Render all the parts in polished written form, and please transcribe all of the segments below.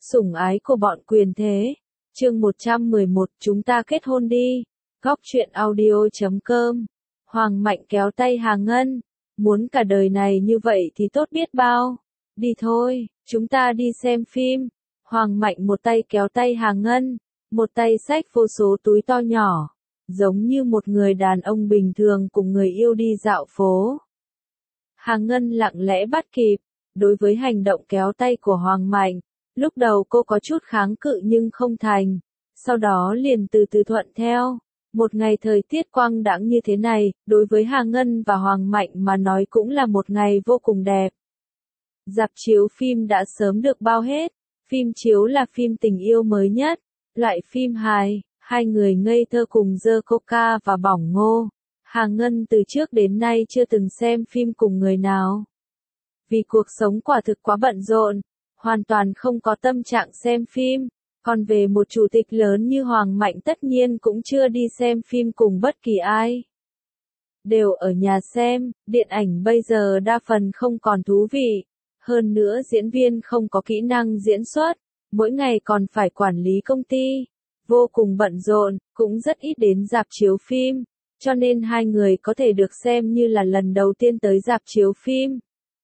Sủng ái của bọn quyền thế. Chương 111, chúng ta kết hôn đi. Góc truyện audio.com. Hoàng Mạnh kéo tay Hà Ngân. Muốn cả đời này như vậy thì tốt biết bao. Đi thôi, chúng ta đi xem phim. Hoàng Mạnh một tay kéo tay Hà Ngân, một tay xách vô số túi to nhỏ, giống như một người đàn ông bình thường cùng người yêu đi dạo phố. Hà Ngân lặng lẽ bắt kịp, đối với hành động kéo tay của Hoàng Mạnh, lúc đầu cô có chút kháng cự nhưng không thành, sau đó liền từ từ thuận theo. Một ngày thời tiết quang đãng như thế này, đối với Hà Ngân và Hoàng Mạnh mà nói cũng là một ngày vô cùng đẹp. Rạp chiếu phim đã sớm được bao hết, phim chiếu là phim tình yêu mới nhất, loại phim hài, hai người ngây thơ cùng giơ coca và bỏng ngô. Hà Ngân từ trước đến nay chưa từng xem phim cùng người nào. Vì cuộc sống quả thực quá bận rộn, hoàn toàn không có tâm trạng xem phim, còn về một chủ tịch lớn như Hoàng Mạnh tất nhiên cũng chưa đi xem phim cùng bất kỳ ai. Đều ở nhà xem, điện ảnh bây giờ đa phần không còn thú vị, hơn nữa diễn viên không có kỹ năng diễn xuất, mỗi ngày còn phải quản lý công ty, vô cùng bận rộn, cũng rất ít đến rạp chiếu phim, cho nên hai người có thể được xem như là lần đầu tiên tới rạp chiếu phim.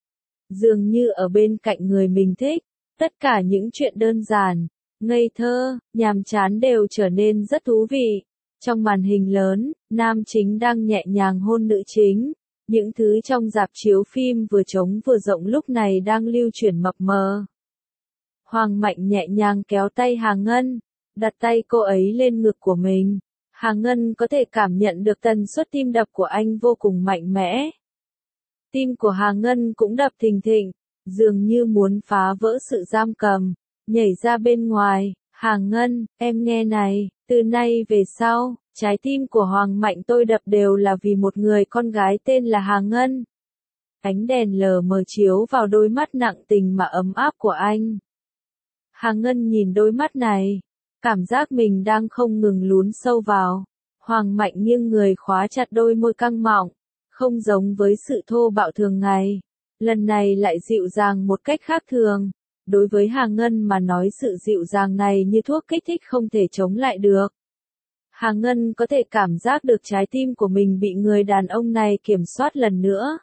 Dường như ở bên cạnh người mình thích, tất cả những chuyện đơn giản, ngây thơ, nhàm chán đều trở nên rất thú vị. Trong màn hình lớn, nam chính đang nhẹ nhàng hôn nữ chính. Những thứ trong rạp chiếu phim vừa trống vừa rộng lúc này đang lưu chuyển mập mờ. Hoàng Mạnh nhẹ nhàng kéo tay Hà Ngân, đặt tay cô ấy lên ngực của mình. Hà Ngân có thể cảm nhận được tần suất tim đập của anh vô cùng mạnh mẽ. Tim của Hà Ngân cũng đập thình thịch, dường như muốn phá vỡ sự giam cầm, nhảy ra bên ngoài. Hà Ngân, em nghe này, từ nay về sau, trái tim của Hoàng Mạnh tôi đập đều là vì một người con gái tên là Hà Ngân. Ánh đèn lờ mờ chiếu vào đôi mắt nặng tình mà ấm áp của anh. Hà Ngân nhìn đôi mắt này, cảm giác mình đang không ngừng lún sâu vào. Hoàng Mạnh nghiêng người khóa chặt đôi môi căng mọng, không giống với sự thô bạo thường ngày. Lần này lại dịu dàng một cách khác thường. Đối với Hà Ngân mà nói sự dịu dàng này như thuốc kích thích không thể chống lại được. Hà Ngân có thể cảm giác được trái tim của mình bị người đàn ông này kiểm soát lần nữa.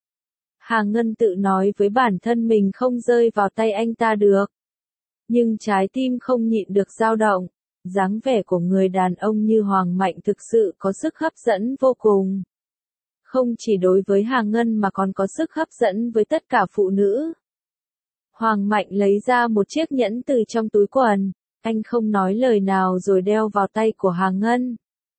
Hà Ngân tự nói với bản thân mình không rơi vào tay anh ta được. Nhưng trái tim không nhịn được dao động. Dáng vẻ của người đàn ông như Hoàng Mạnh thực sự có sức hấp dẫn vô cùng. Không chỉ đối với Hà Ngân mà còn có sức hấp dẫn với tất cả phụ nữ. Hoàng Mạnh lấy ra một chiếc nhẫn từ trong túi quần, anh không nói lời nào rồi đeo vào tay của Hà Ngân.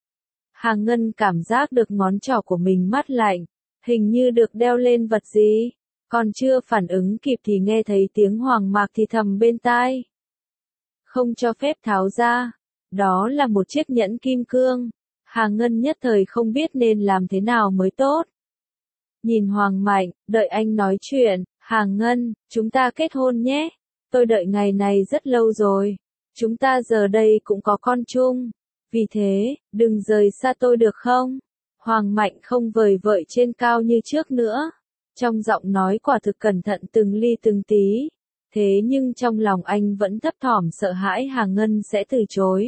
Hà Ngân cảm giác được ngón trỏ của mình mát lạnh, hình như được đeo lên vật gì, còn chưa phản ứng kịp thì nghe thấy tiếng Hoàng Mạc thì thầm bên tai. Không cho phép tháo ra, đó là một chiếc nhẫn kim cương. Hà Ngân nhất thời không biết nên làm thế nào mới tốt. Nhìn Hoàng Mạnh, đợi anh nói chuyện. Hà Ngân, chúng ta kết hôn nhé. Tôi đợi ngày này rất lâu rồi. Chúng ta giờ đây cũng có con chung. Vì thế, đừng rời xa tôi được không? Hoàng Mạnh không vời vợi trên cao như trước nữa. Trong giọng nói quả thực cẩn thận từng ly từng tí. Thế nhưng trong lòng anh vẫn thấp thỏm sợ hãi Hà Ngân sẽ từ chối.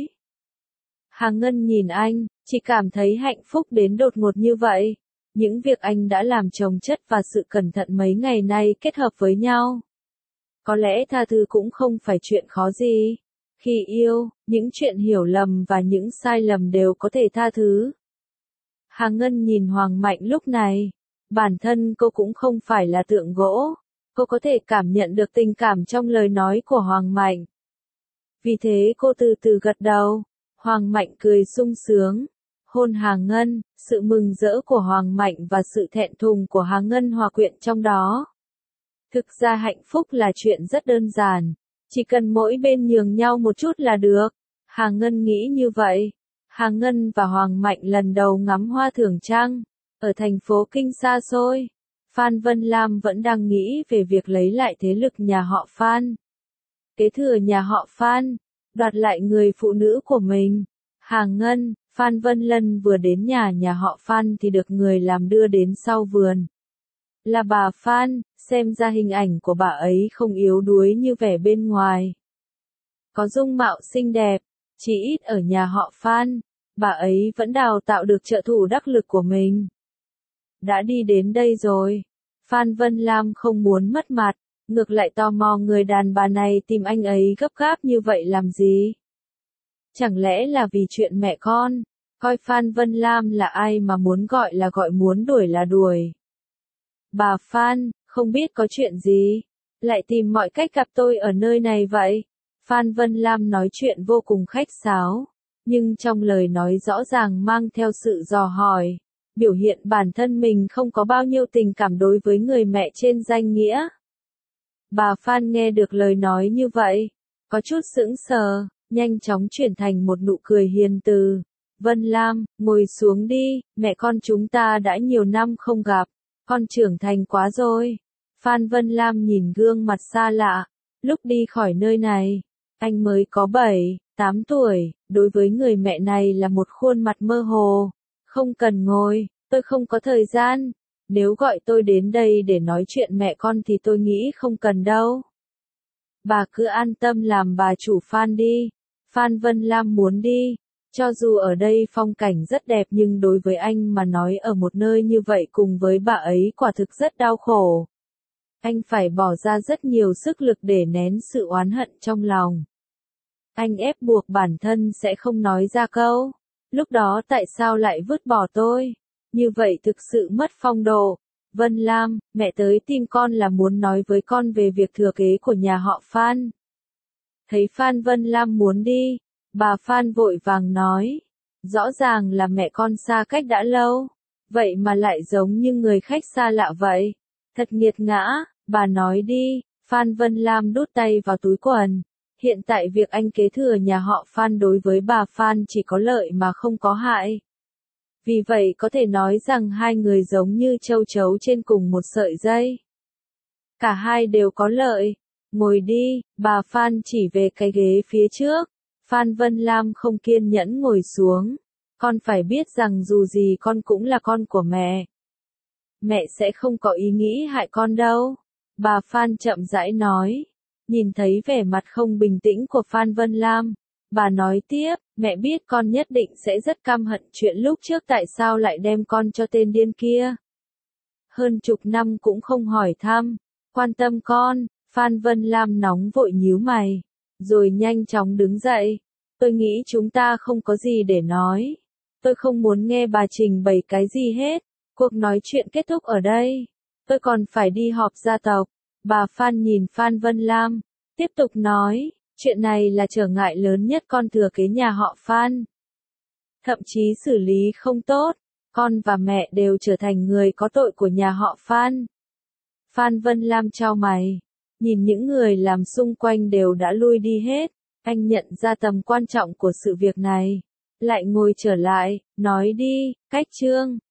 Hà Ngân nhìn anh, chỉ cảm thấy hạnh phúc đến đột ngột như vậy. Những việc anh đã làm chồng chất và sự cẩn thận mấy ngày nay kết hợp với nhau. Có lẽ tha thứ cũng không phải chuyện khó gì. Khi yêu, những chuyện hiểu lầm và những sai lầm đều có thể tha thứ. Hà Ngân nhìn Hoàng Mạnh lúc này. Bản thân cô cũng không phải là tượng gỗ. Cô có thể cảm nhận được tình cảm trong lời nói của Hoàng Mạnh. Vì thế cô từ từ gật đầu. Hoàng Mạnh cười sung sướng. Hôn Hà Ngân, sự mừng rỡ của Hoàng Mạnh và sự thẹn thùng của Hà Ngân hòa quyện trong đó. Thực ra hạnh phúc là chuyện rất đơn giản, chỉ cần mỗi bên nhường nhau một chút là được. Hà Ngân nghĩ như vậy. Hà Ngân và Hoàng Mạnh lần đầu ngắm hoa thưởng trăng, ở thành phố Kinh xa xôi. Phan Vân Lam vẫn đang nghĩ về việc lấy lại thế lực nhà họ Phan. Kế thừa nhà họ Phan, đoạt lại người phụ nữ của mình. Hà Ngân, Phan Vân Lân vừa đến nhà họ Phan thì được người làm đưa đến sau vườn. Là bà Phan, xem ra hình ảnh của bà ấy không yếu đuối như vẻ bên ngoài. có dung mạo xinh đẹp, chỉ ít ở nhà họ Phan, bà ấy vẫn đào tạo được trợ thủ đắc lực của mình. Đã đi đến đây rồi, Phan Vân Lam không muốn mất mặt, ngược lại tò mò người đàn bà này tìm anh ấy gấp gáp như vậy làm gì? Chẳng lẽ là vì chuyện mẹ con? Coi Phan Vân Lam là ai mà muốn gọi là gọi, muốn đuổi là đuổi. Bà Phan, không biết có chuyện gì? Lại tìm mọi cách gặp tôi ở nơi này vậy? Phan Vân Lam nói chuyện vô cùng khách sáo, nhưng trong lời nói rõ ràng mang theo sự dò hỏi, biểu hiện bản thân mình không có bao nhiêu tình cảm đối với người mẹ trên danh nghĩa. Bà Phan nghe được lời nói như vậy, có chút sững sờ, nhanh chóng chuyển thành một nụ cười hiền từ. Vân Lam, ngồi xuống đi, mẹ con chúng ta đã nhiều năm không gặp, con trưởng thành quá rồi. Phan Vân Lam nhìn gương mặt xa lạ, lúc đi khỏi nơi này, anh mới có 7, 8 tuổi, đối với người mẹ này là một khuôn mặt mơ hồ. Không cần ngồi, tôi không có thời gian. Nếu gọi tôi đến đây để nói chuyện mẹ con thì tôi nghĩ không cần đâu. Bà cứ an tâm làm bà chủ Phan đi. Phan Vân Lam muốn đi. Cho dù ở đây phong cảnh rất đẹp nhưng đối với anh mà nói ở một nơi như vậy cùng với bà ấy quả thực rất đau khổ. Anh phải bỏ ra rất nhiều sức lực để nén sự oán hận trong lòng. Anh ép buộc bản thân sẽ không nói ra câu. Lúc đó tại sao lại vứt bỏ tôi? Như vậy thực sự mất phong độ. Vân Lam, mẹ tới tìm con là muốn nói với con về việc thừa kế của nhà họ Phan. Thấy Phan Vân Lam muốn đi, bà Phan vội vàng nói. Rõ ràng là mẹ con xa cách đã lâu. Vậy mà lại giống như người khách xa lạ vậy. Thật nghiệt ngã, bà nói đi. Phan Vân Lam đút tay vào túi quần. Hiện tại việc anh kế thừa nhà họ Phan đối với bà Phan chỉ có lợi mà không có hại. Vì vậy có thể nói rằng hai người giống như châu chấu trên cùng một sợi dây. Cả hai đều có lợi. Ngồi đi, bà Phan chỉ về cái ghế phía trước. Phan Vân Lam không kiên nhẫn ngồi xuống. Con phải biết rằng dù gì con cũng là con của mẹ. Mẹ sẽ không có ý nghĩ hại con đâu. Bà Phan chậm rãi nói. Nhìn thấy vẻ mặt không bình tĩnh của Phan Vân Lam, bà nói tiếp, mẹ biết con nhất định sẽ rất căm hận chuyện lúc trước tại sao lại đem con cho tên điên kia. Hơn chục năm cũng không hỏi thăm, quan tâm con. Phan Vân Lam nóng vội nhíu mày, rồi nhanh chóng đứng dậy. Tôi nghĩ chúng ta không có gì để nói. Tôi không muốn nghe bà trình bày cái gì hết. Cuộc nói chuyện kết thúc ở đây. Tôi còn phải đi họp gia tộc. Bà Phan nhìn Phan Vân Lam, tiếp tục nói, chuyện này là trở ngại lớn nhất con thừa kế nhà họ Phan. Thậm chí xử lý không tốt, con và mẹ đều trở thành người có tội của nhà họ Phan. Phan Vân Lam chau mày, nhìn những người làm xung quanh đều đã lui đi hết, anh nhận ra tầm quan trọng của sự việc này. Lại ngồi trở lại, nói đi, cách chương.